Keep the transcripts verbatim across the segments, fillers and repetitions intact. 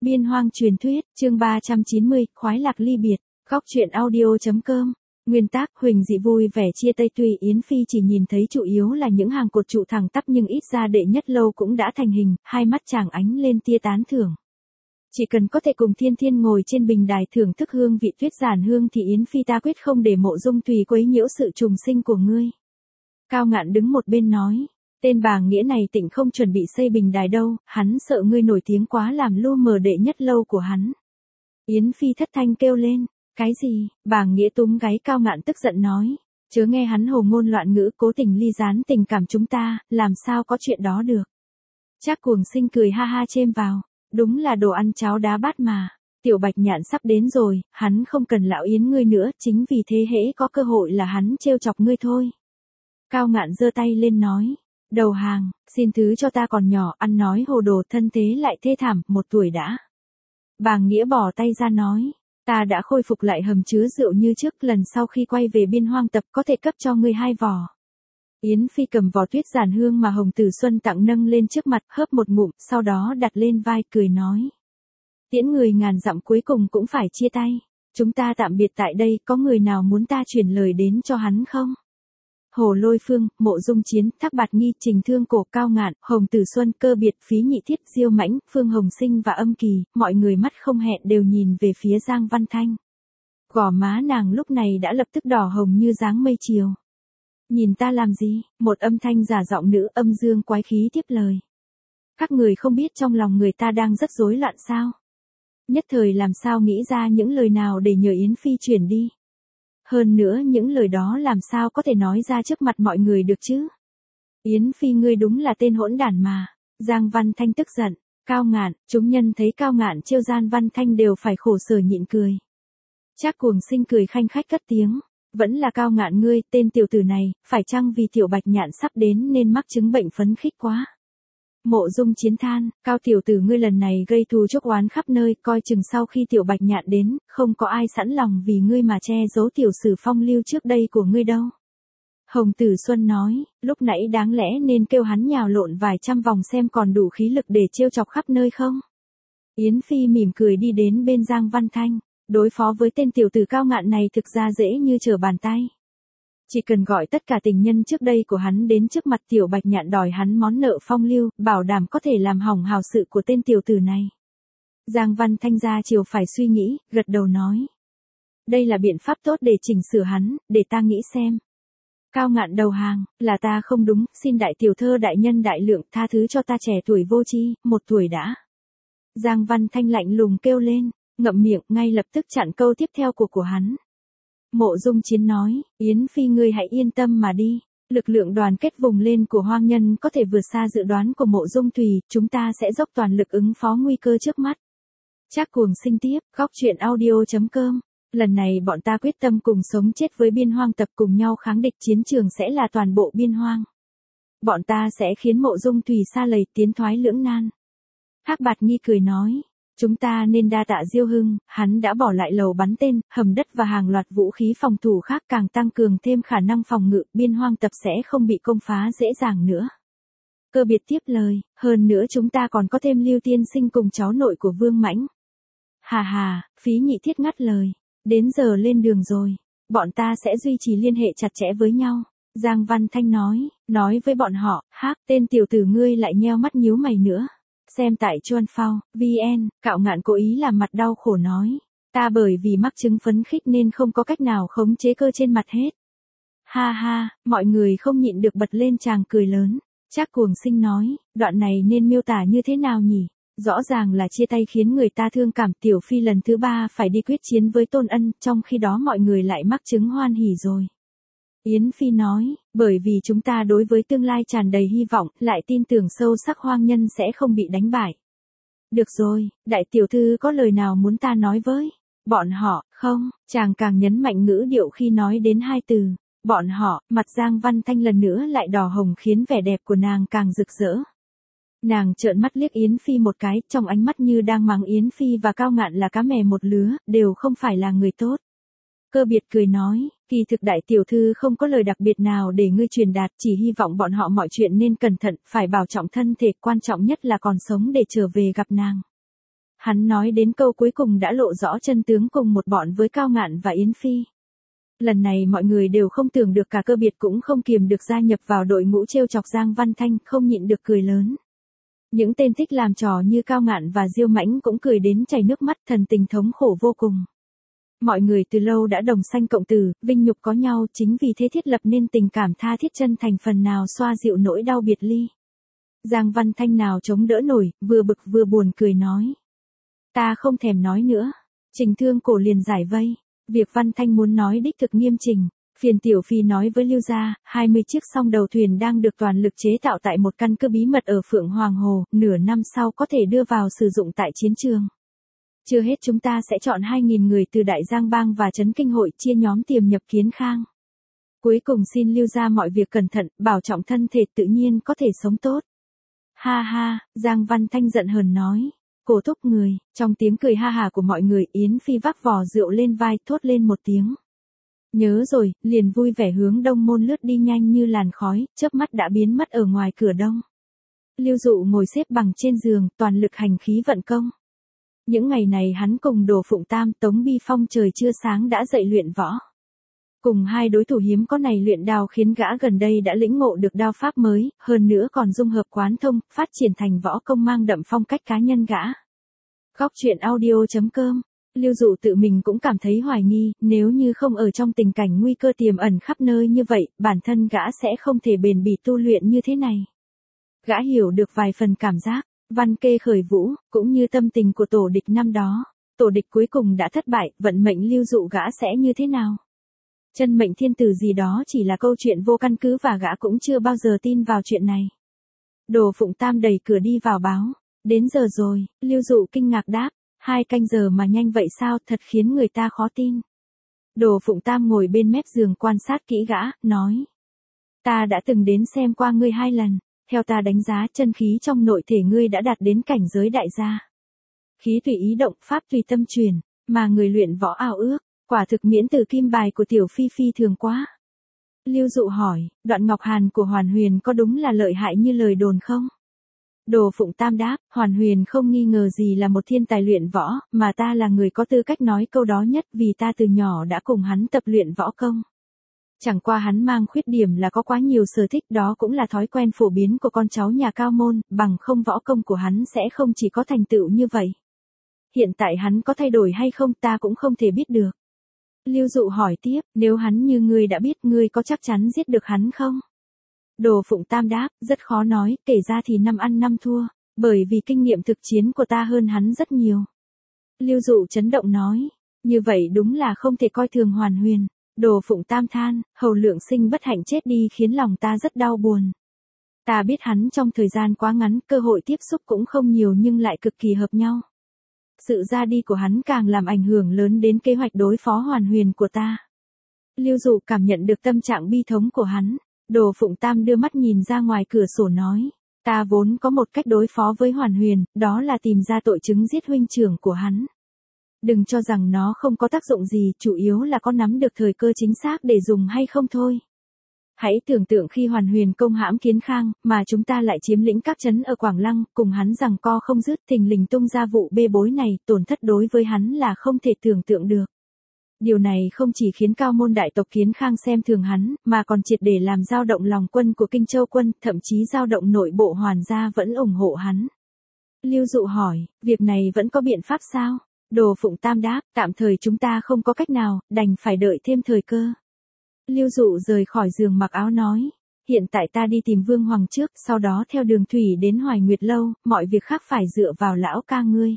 Biên hoang truyền thuyết, chương ba trăm chín mươi, khoái lạc ly biệt, góc truyện audio.com. Nguyên tác, Huỳnh Dị vui vẻ chia tay tuy Yến Phi chỉ nhìn thấy chủ yếu là những hàng cột trụ thẳng tắp nhưng ít ra đệ nhất lâu cũng đã thành hình, hai mắt chàng ánh lên tia tán thưởng. Chỉ cần có thể cùng Thiên Thiên ngồi trên bình đài thưởng thức hương vị tuyết giản hương thì Yến Phi ta quyết không để Mộ Dung Tùy quấy nhiễu sự trùng sinh của ngươi. Cao Ngạn đứng một bên nói. Tên Bàng Nghĩa này tịnh không chuẩn bị xây bình đài đâu, hắn sợ ngươi nổi tiếng quá làm lu mờ đệ nhất lâu của hắn. Yến Phi thất thanh kêu lên, cái gì? Bàng Nghĩa túm gáy Cao Ngạn tức giận nói, chớ nghe hắn hồ ngôn loạn ngữ cố tình ly gián tình cảm chúng ta, làm sao có chuyện đó được. Trác Cuồng Sinh cười ha ha chêm vào, đúng là đồ ăn cháo đá bát mà, Tiểu Bạch Nhạn sắp đến rồi, hắn không cần lão Yến ngươi nữa, chính vì thế hễ có cơ hội là hắn trêu chọc ngươi thôi. Cao Ngạn giơ tay lên nói. Đầu hàng, xin thứ cho ta còn nhỏ, ăn nói hồ đồ thân thế lại thê thảm, một tuổi đã. Bàng Nghĩa bỏ tay ra nói, ta đã khôi phục lại hầm chứa rượu như trước, lần sau khi quay về Biên Hoang tập có thể cấp cho ngươi hai vò. Yến Phi cầm vò tuyết giản hương mà Hồng Tử Xuân tặng nâng lên trước mặt, hớp một ngụm, sau đó đặt lên vai cười nói. Tiễn người ngàn dặm cuối cùng cũng phải chia tay, chúng ta tạm biệt tại đây, có người nào muốn ta truyền lời đến cho hắn không? Hồ Lôi Phương, Mộ Dung Chiến, Thác Bạt Nghi, Trình Thương Cổ, Cao Ngạn, Hồng Tử Xuân, Cơ Biệt, Phí Nhị Thiết, Diêu Mãnh, Phương Hồng Sinh và Âm Kỳ, mọi người mắt không hẹn đều nhìn về phía Giang Văn Thanh. Gò má nàng lúc này đã lập tức đỏ hồng như dáng mây chiều. Nhìn ta làm gì? Một âm thanh giả giọng nữ âm dương quái khí tiếp lời. Các người không biết trong lòng người ta đang rất rối loạn sao? Nhất thời làm sao nghĩ ra những lời nào để nhờ Yến Phi chuyển đi? Hơn nữa những lời đó làm sao có thể nói ra trước mặt mọi người được chứ? Yến Phi ngươi đúng là tên hỗn đản mà. Giang Văn Thanh tức giận. Cao Ngạn, chúng nhân thấy Cao Ngạn trêu Giang Văn Thanh đều phải khổ sở nhịn cười. Trác Cuồng Sinh cười khanh khách cất tiếng. Vẫn là Cao Ngạn ngươi, tên tiểu tử này, phải chăng vì Tiểu Bạch Nhạn sắp đến nên mắc chứng bệnh phấn khích quá? Mộ Dung Chiến than, Cao tiểu tử ngươi lần này gây thù chuốc oán khắp nơi, coi chừng sau khi Tiểu Bạch Nhạn đến, không có ai sẵn lòng vì ngươi mà che giấu tiểu sử phong lưu trước đây của ngươi đâu. Hồng Tử Xuân nói, lúc nãy đáng lẽ nên kêu hắn nhào lộn vài trăm vòng xem còn đủ khí lực để trêu chọc khắp nơi không. Yến Phi mỉm cười đi đến bên Giang Văn Thanh, đối phó với tên tiểu tử Cao Ngạn này thực ra dễ như trở bàn tay. Chỉ cần gọi tất cả tình nhân trước đây của hắn đến trước mặt Tiểu Bạch Nhạn đòi hắn món nợ phong lưu, bảo đảm có thể làm hỏng hào sự của tên tiểu tử này. Giang Văn Thanh ra chiều phải suy nghĩ, gật đầu nói. Đây là biện pháp tốt để chỉnh sửa hắn, để ta nghĩ xem. Cao Ngạn đầu hàng, là ta không đúng, xin đại tiểu thơ đại nhân đại lượng tha thứ cho ta trẻ tuổi vô tri, một tuổi đã. Giang Văn Thanh lạnh lùng kêu lên, ngậm miệng, ngay lập tức chặn câu tiếp theo của của hắn. Mộ Dung Chiến nói, Yến Phi ngươi hãy yên tâm mà đi, lực lượng đoàn kết vùng lên của hoang nhân có thể vượt xa dự đoán của Mộ Dung Tùy, chúng ta sẽ dốc toàn lực ứng phó nguy cơ trước mắt. Trác Cuồng Sinh tiếp, góc truyện audio.com, lần này bọn ta quyết tâm cùng sống chết với Biên Hoang tập cùng nhau kháng địch, chiến trường sẽ là toàn bộ Biên Hoang. Bọn ta sẽ khiến Mộ Dung Tùy sa lầy tiến thoái lưỡng nan. Thác Bạt Nghi cười nói. Chúng ta nên đa tạ Diêu Hưng, hắn đã bỏ lại lầu bắn tên, hầm đất và hàng loạt vũ khí phòng thủ khác càng tăng cường thêm khả năng phòng ngự, Biên Hoang tập sẽ không bị công phá dễ dàng nữa. Cơ Biệt tiếp lời, hơn nữa chúng ta còn có thêm Lưu Tiên Sinh cùng cháu nội của Vương Mãnh. Hà hà, Phí Nhị Thiết ngắt lời, đến giờ lên đường rồi, bọn ta sẽ duy trì liên hệ chặt chẽ với nhau. Giang Văn Thanh nói, nói với bọn họ, hác, tên tiểu tử ngươi lại nheo mắt nhíu mày nữa. Xem tại Chuan Phao, vê en, Cạo Ngạn cố ý làm mặt đau khổ nói. Ta bởi vì mắc chứng phấn khích nên không có cách nào khống chế cơ trên mặt hết. Ha ha, mọi người không nhịn được bật lên tràng cười lớn. Trác Cuồng Sinh nói, đoạn này nên miêu tả như thế nào nhỉ? Rõ ràng là chia tay khiến người ta thương cảm. Tiểu Phi lần thứ ba phải đi quyết chiến với Tôn Ân, trong khi đó mọi người lại mắc chứng hoan hỉ rồi. Yến Phi nói, bởi vì chúng ta đối với tương lai tràn đầy hy vọng, lại tin tưởng sâu sắc hoang nhân sẽ không bị đánh bại. Được rồi, đại tiểu thư có lời nào muốn ta nói với? Bọn họ, không, chàng càng nhấn mạnh ngữ điệu khi nói đến hai từ. Bọn họ, mặt Giang Văn Thanh lần nữa lại đỏ hồng khiến vẻ đẹp của nàng càng rực rỡ. Nàng trợn mắt liếc Yến Phi một cái, trong ánh mắt như đang mắng Yến Phi và Cao Ngạn là cá mè một lứa, đều không phải là người tốt. Cơ Biệt cười nói, kỳ thực đại tiểu thư không có lời đặc biệt nào để ngươi truyền đạt, chỉ hy vọng bọn họ mọi chuyện nên cẩn thận, phải bảo trọng thân thể, quan trọng nhất là còn sống để trở về gặp nàng. Hắn nói đến câu cuối cùng đã lộ rõ chân tướng cùng một bọn với Cao Ngạn và Yến Phi. Lần này mọi người đều không tưởng được cả Cơ Biệt cũng không kiềm được gia nhập vào đội ngũ trêu chọc Giang Văn Thanh, không nhịn được cười lớn. Những tên thích làm trò như Cao Ngạn và Diêu Mãnh cũng cười đến chảy nước mắt, thần tình thống khổ vô cùng. Mọi người từ lâu đã đồng sanh cộng tử, vinh nhục có nhau, chính vì thế thiết lập nên tình cảm tha thiết chân thành phần nào xoa dịu nỗi đau biệt ly. Giang Văn Thanh nào chống đỡ nổi, vừa bực vừa buồn cười nói. Ta không thèm nói nữa. Trình Thương Cổ liền giải vây. Việc Văn Thanh muốn nói đích thực nghiêm chỉnh. Phiền Tiểu Phi nói với Lưu Gia, hai mươi chiếc song đầu thuyền đang được toàn lực chế tạo tại một căn cứ bí mật ở Phượng Hoàng Hồ, nửa năm sau có thể đưa vào sử dụng tại chiến trường. Chưa hết chúng ta sẽ chọn hai nghìn người từ Đại Giang Bang và Trấn Kinh Hội chia nhóm tiềm nhập Kiến Khang. Cuối cùng xin Lưu Gia mọi việc cẩn thận, bảo trọng thân thể tự nhiên có thể sống tốt. Ha ha, Giang Văn Thanh giận hờn nói. Cổ Thúc người, trong tiếng cười ha hà của mọi người, Yến Phi vác vò rượu lên vai thốt lên một tiếng. Nhớ rồi, liền vui vẻ hướng đông môn lướt đi nhanh như làn khói, chớp mắt đã biến mất ở ngoài cửa đông. Lưu Dụ ngồi xếp bằng trên giường, toàn lực hành khí vận công. Những ngày này hắn cùng Đồ Phụng Tam, Tống Bi Phong trời chưa sáng đã dậy luyện võ. Cùng hai đối thủ hiếm có này luyện đao khiến gã gần đây đã lĩnh ngộ được đao pháp mới, hơn nữa còn dung hợp quán thông, phát triển thành võ công mang đậm phong cách cá nhân gã. Góc truyện audio chấm com. Lưu Dụ tự mình cũng cảm thấy hoài nghi, nếu như không ở trong tình cảnh nguy cơ tiềm ẩn khắp nơi như vậy, bản thân gã sẽ không thể bền bỉ tu luyện như thế này. Gã hiểu được vài phần cảm giác, văn kê khởi vũ, cũng như tâm tình của tổ địch năm đó. Tổ địch cuối cùng đã thất bại, vận mệnh Lưu Dụ gã sẽ như thế nào? Chân mệnh thiên tử gì đó chỉ là câu chuyện vô căn cứ và gã cũng chưa bao giờ tin vào chuyện này. Đồ Phụng Tam đẩy cửa đi vào báo. Đến giờ rồi, Lưu Dụ kinh ngạc đáp. Hai canh giờ mà nhanh vậy sao, thật khiến người ta khó tin. Đồ Phụng Tam ngồi bên mép giường quan sát kỹ gã, nói. Ta đã từng đến xem qua ngươi hai lần, theo ta đánh giá chân khí trong nội thể ngươi đã đạt đến cảnh giới đại gia. Khí tùy ý động, pháp tùy tâm truyền, mà người luyện võ ao ước, quả thực miễn từ kim bài của Tiểu Phi phi thường quá. Lưu Dụ hỏi, đoạn Ngọc Hàn của Hoàn Huyền có đúng là lợi hại như lời đồn không? Đồ Phụng Tam đáp, Hoàn Huyền không nghi ngờ gì là một thiên tài luyện võ, mà ta là người có tư cách nói câu đó nhất vì ta từ nhỏ đã cùng hắn tập luyện võ công. Chẳng qua hắn mang khuyết điểm là có quá nhiều sở thích, đó cũng là thói quen phổ biến của con cháu nhà cao môn, bằng không võ công của hắn sẽ không chỉ có thành tựu như vậy. Hiện tại hắn có thay đổi hay không ta cũng không thể biết được. Lưu Dụ hỏi tiếp, nếu hắn như ngươi đã biết, ngươi có chắc chắn giết được hắn không? Đồ Phụng Tam đáp, rất khó nói, kể ra thì năm ăn năm thua, bởi vì kinh nghiệm thực chiến của ta hơn hắn rất nhiều. Lưu Dụ chấn động nói, như vậy đúng là không thể coi thường Hoàn Huyền. Đồ Phụng Tam than, Hầu Lượng Sinh bất hạnh chết đi khiến lòng ta rất đau buồn. Ta biết hắn trong thời gian quá ngắn, cơ hội tiếp xúc cũng không nhiều nhưng lại cực kỳ hợp nhau. Sự ra đi của hắn càng làm ảnh hưởng lớn đến kế hoạch đối phó Hoàn Huyền của ta. Lưu Dụ cảm nhận được tâm trạng bi thống của hắn. Đồ Phụng Tam đưa mắt nhìn ra ngoài cửa sổ nói, ta vốn có một cách đối phó với Hoàn Huyền, đó là tìm ra tội chứng giết huynh trưởng của hắn. Đừng cho rằng nó không có tác dụng gì, chủ yếu là có nắm được thời cơ chính xác để dùng hay không thôi. Hãy tưởng tượng khi Hoàn Huyền công hãm Kiến Khang, mà chúng ta lại chiếm lĩnh các trấn ở Quảng Lăng, cùng hắn giằng co không dứt, thình lình tung ra vụ bê bối này, tổn thất đối với hắn là không thể tưởng tượng được. Điều này không chỉ khiến cao môn đại tộc Kiến Khang xem thường hắn, mà còn triệt để làm dao động lòng quân của Kinh Châu quân, thậm chí dao động nội bộ Hoàn gia vẫn ủng hộ hắn. Lưu Dụ hỏi, việc này vẫn có biện pháp sao? Đồ Phụng Tam đáp, tạm thời chúng ta không có cách nào, đành phải đợi thêm thời cơ. Lưu Dụ rời khỏi giường mặc áo nói, hiện tại ta đi tìm Vương Hoàng trước, sau đó theo đường thủy đến Hoài Nguyệt Lâu, mọi việc khác phải dựa vào lão ca ngươi.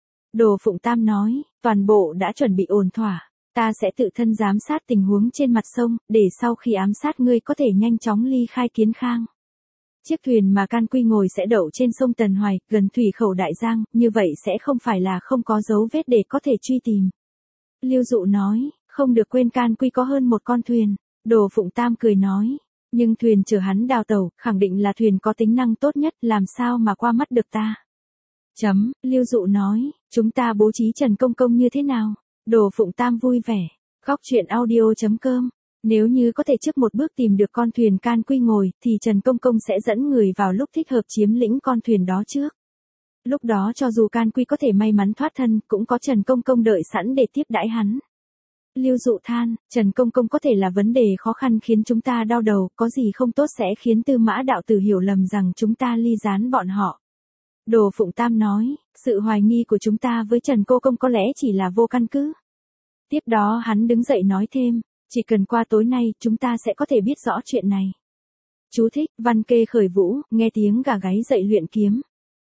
Đồ Phụng Tam nói, toàn bộ đã chuẩn bị ổn thỏa. Ta sẽ tự thân giám sát tình huống trên mặt sông, để sau khi ám sát ngươi có thể nhanh chóng ly khai Kiến Khang. Chiếc thuyền mà Can Quy ngồi sẽ đậu trên sông Tần Hoài, gần thủy khẩu Đại Giang, như vậy sẽ không phải là không có dấu vết để có thể truy tìm. Lưu Dụ nói, không được quên Can Quy có hơn một con thuyền. Đồ Phụng Tam cười nói, nhưng thuyền chở hắn đào tàu, khẳng định là thuyền có tính năng tốt nhất, làm sao mà qua mắt được ta. Chấm, Lưu Dụ nói, chúng ta bố trí Trần Công Công như thế nào? Đồ Phụng Tam vui vẻ. Góc truyện audio chấm com. Nếu như có thể trước một bước tìm được con thuyền Can Quy ngồi, thì Trần Công Công sẽ dẫn người vào lúc thích hợp chiếm lĩnh con thuyền đó trước. Lúc đó cho dù Can Quy có thể may mắn thoát thân, cũng có Trần Công Công đợi sẵn để tiếp đãi hắn. Lưu Dụ than, Trần Công Công có thể là vấn đề khó khăn khiến chúng ta đau đầu, có gì không tốt sẽ khiến Tư Mã đạo tử hiểu lầm rằng chúng ta ly gián bọn họ. Đồ Phụng Tam nói, sự hoài nghi của chúng ta với Trần Cô Công có lẽ chỉ là vô căn cứ. Tiếp đó hắn đứng dậy nói thêm, chỉ cần qua tối nay chúng ta sẽ có thể biết rõ chuyện này. Chú thích, văn kê khởi vũ, nghe tiếng gà gáy dậy luyện kiếm.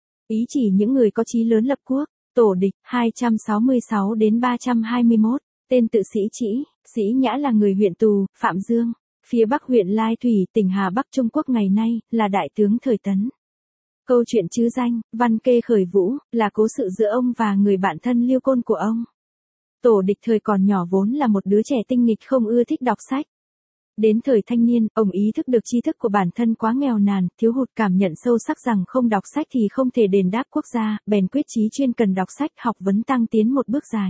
Ý chỉ những người có chí lớn lập quốc. Tổ địch, hai trăm sáu mươi sáu đến ba trăm hai mươi mốt, tên tự Sĩ Trĩ, Sĩ Nhã là người huyện Tù, Phạm Dương, phía bắc huyện Lai Thủy, tỉnh Hà Bắc Trung Quốc ngày nay, là đại tướng thời Tấn. Câu chuyện chứ danh, văn kê khởi vũ, là cố sự giữa ông và người bạn thân Liêu Côn của ông. Tổ địch thời còn nhỏ vốn là một đứa trẻ tinh nghịch không ưa thích đọc sách. Đến thời thanh niên, ông ý thức được tri thức của bản thân quá nghèo nàn, thiếu hụt cảm nhận sâu sắc rằng không đọc sách thì không thể đền đáp quốc gia, bèn quyết chí chuyên cần đọc sách học vấn tăng tiến một bước dài.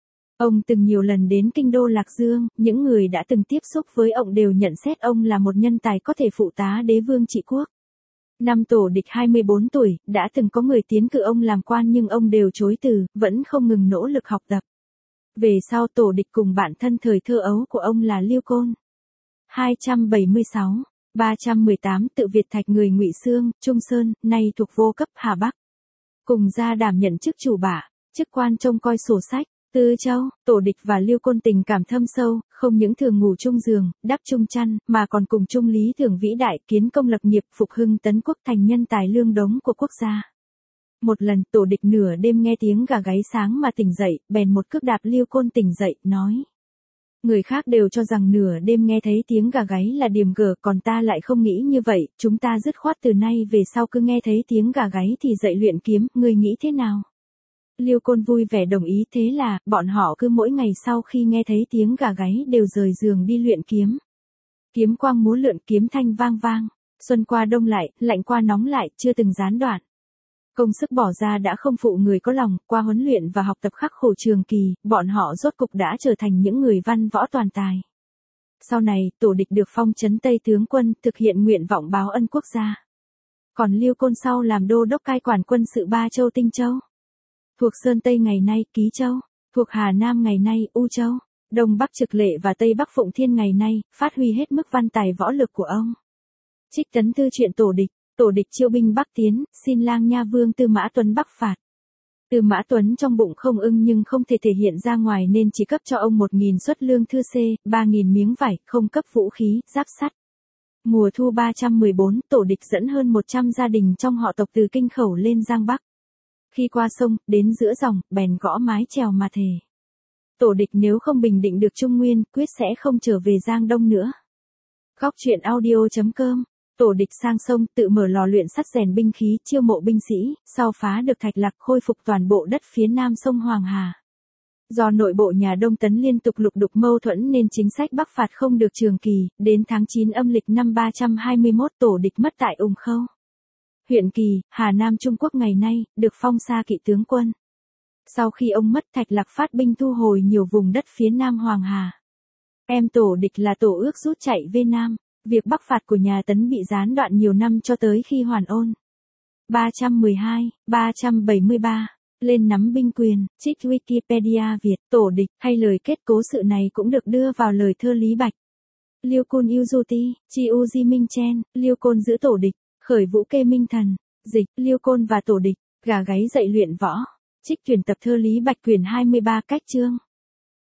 Ông từng nhiều lần đến kinh đô Lạc Dương, những người đã từng tiếp xúc với ông đều nhận xét ông là một nhân tài có thể phụ tá đế vương trị quốc. Năm Tổ địch hai mươi bốn tuổi, đã từng có người tiến cử ông làm quan nhưng ông đều chối từ, vẫn không ngừng nỗ lực học tập. Về sau Tổ địch cùng bạn thân thời thơ ấu của ông là Liêu Côn. hai trăm bảy mươi sáu, ba trăm mười tám tự Việt Thạch người Ngụy Xương, Trung Sơn, nay thuộc Vô Cấp Hà Bắc. Cùng ra đảm nhận chức chủ bạ, chức quan trông coi sổ sách. Tư Châu, Tổ địch và Liêu Côn tình cảm thâm sâu, không những thường ngủ chung giường, đắp chung chăn, mà còn cùng chung lý tưởng vĩ đại, kiến công lập nghiệp, phục hưng tấn quốc thành nhân tài lương đống của quốc gia. Một lần, Tổ địch nửa đêm nghe tiếng gà gáy sáng mà tỉnh dậy, bèn một cước đạp Liêu Côn tỉnh dậy, nói. Người khác đều cho rằng nửa đêm nghe thấy tiếng gà gáy là điềm gở, còn ta lại không nghĩ như vậy, chúng ta dứt khoát từ nay về sau cứ nghe thấy tiếng gà gáy thì dậy luyện kiếm, ngươi nghĩ thế nào? Liêu Côn vui vẻ đồng ý, thế là, bọn họ cứ mỗi ngày sau khi nghe thấy tiếng gà gáy đều rời giường đi luyện kiếm. Kiếm quang múa lượn, kiếm thanh vang vang, xuân qua đông lại, lạnh qua nóng lại, chưa từng gián đoạn. Công sức bỏ ra đã không phụ người có lòng, qua huấn luyện và học tập khắc khổ trường kỳ, bọn họ rốt cục đã trở thành những người văn võ toàn tài. Sau này, Tổ địch được phong trấn Tây tướng quân, thực hiện nguyện vọng báo ân quốc gia. Còn Liêu Côn sau làm đô đốc cai quản quân sự Ba Châu Tinh Châu. Thuộc Sơn Tây ngày nay, Ký Châu, thuộc Hà Nam ngày nay, U Châu, Đông Bắc Trực Lệ và Tây Bắc Phụng Thiên ngày nay, phát huy hết mức văn tài võ lực của ông. Trích tấn thư truyện Tổ địch. Tổ địch chiêu binh Bắc tiến, xin lang nha vương Tư Mã Tuấn bắc phạt. Tư Mã Tuấn trong bụng không ưng nhưng không thể thể hiện ra ngoài nên chỉ cấp cho ông một nghìn suất lương thư C, ba nghìn miếng vải, không cấp vũ khí, giáp sắt. Mùa thu ba trăm mười bốn, Tổ địch dẫn hơn một trăm gia đình trong họ tộc từ Kinh Khẩu lên Giang Bắc. Khi qua sông, đến giữa dòng, bèn gõ mái chèo mà thề. Tổ địch nếu không bình định được Trung Nguyên, quyết sẽ không trở về Giang Đông nữa. Góc truyện audio chấm com. Tổ địch sang sông, tự mở lò luyện sắt rèn binh khí, chiêu mộ binh sĩ, sau phá được Thạch Lạc, khôi phục toàn bộ đất phía nam sông Hoàng Hà. Do nội bộ nhà Đông Tấn liên tục lục đục mâu thuẫn nên chính sách bắc phạt không được trường kỳ, đến tháng chín âm lịch năm ba trăm hai mươi mốt Tổ địch mất tại Ùng Khâu. Huyện Kỳ, Hà Nam Trung Quốc ngày nay, được phong sa kỵ tướng quân. Sau khi ông mất, Thạch Lạc phát binh thu hồi nhiều vùng đất phía nam Hoàng Hà. Em Tổ địch là Tổ ước rút chạy về Nam. Việc bắc phạt của nhà Tấn bị gián đoạn nhiều năm cho tới khi hoàn ôn. ba trăm mười hai, ba trăm bảy mươi ba, lên nắm binh quyền, trích Wikipedia Việt, Tổ địch, hay lời kết cố sự này cũng được đưa vào lời thơ Lý Bạch. Liêu Côn yêu du ti, chi u di minh chen, Liêu Côn giữ Tổ địch, khởi vũ kê minh thần, dịch, Liêu Côn và Tổ địch, gà gáy dậy luyện võ, trích tuyển tập thơ Lý Bạch quyển hai mươi ba cách chương.